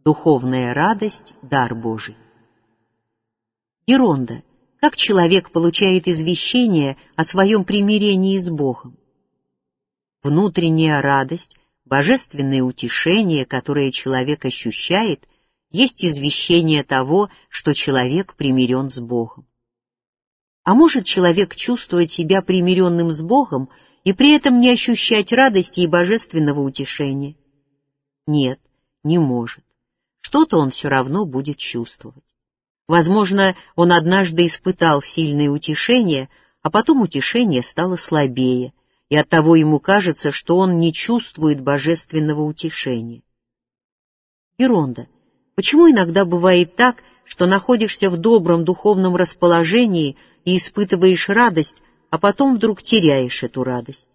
Духовная радость — дар Божий. Еронда. Как человек получает извещение о своем примирении с Богом? Внутренняя радость, божественное утешение, которое человек ощущает, есть извещение того, что человек примирен с Богом. А может человек чувствовать себя примиренным с Богом и при этом не ощущать радости и божественного утешения? Нет, не может. Что-то он все равно будет чувствовать. Возможно, он однажды испытал сильное утешение, а потом утешение стало слабее, и оттого ему кажется, что он не чувствует божественного утешения. Еронда. Почему иногда бывает так, что находишься в добром духовном расположении и испытываешь радость, а потом вдруг теряешь эту радость?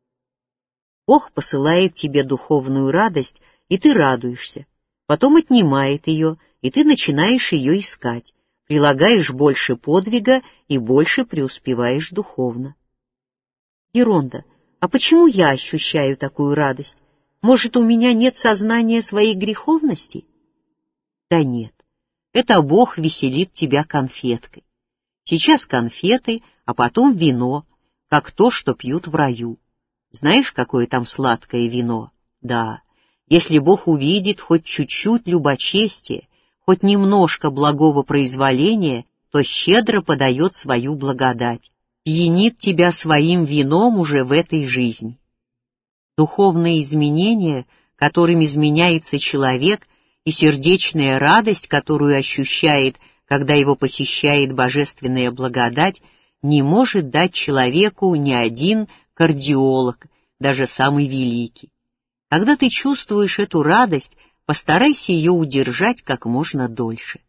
Бог посылает тебе духовную радость, и ты радуешься, потом отнимает ее, и ты начинаешь ее искать, прилагаешь больше подвига и больше преуспеваешь духовно. Еронда. А почему я ощущаю такую радость? Может, у меня нет сознания своей греховности? Да нет, это Бог веселит тебя конфеткой. Сейчас конфеты, а потом вино, как то, что пьют в раю. Знаешь, какое там сладкое вино? Да, если Бог увидит хоть чуть-чуть любочестия, хоть немножко благого произволения, то щедро подает свою благодать, пьянит тебя своим вином уже в этой жизни. Духовные изменения, которым изменяется человек, и сердечная радость, которую ощущает, когда его посещает божественная благодать, не может дать человеку ни один кардиолог, даже самый великий. Когда ты чувствуешь эту радость, постарайся ее удержать как можно дольше.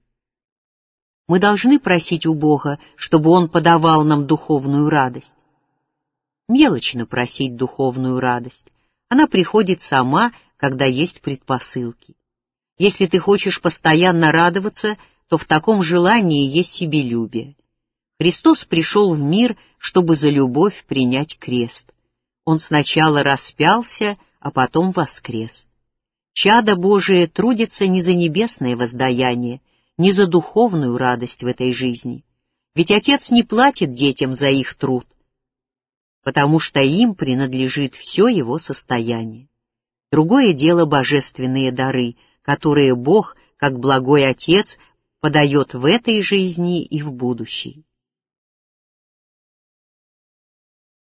Мы должны просить у Бога, чтобы Он подавал нам духовную радость. Мелочно просить духовную радость. Она приходит сама, когда есть предпосылки. Если ты хочешь постоянно радоваться, то в таком желании есть себелюбие. Христос пришел в мир, чтобы за любовь принять крест. Он сначала распялся, а потом воскрес. Чадо Божие трудится не за небесное воздаяние, не за духовную радость в этой жизни. Ведь Отец не платит детям за их труд, потому что им принадлежит все его состояние. Другое дело божественные дары, которые Бог, как благой Отец, подает в этой жизни и в будущей.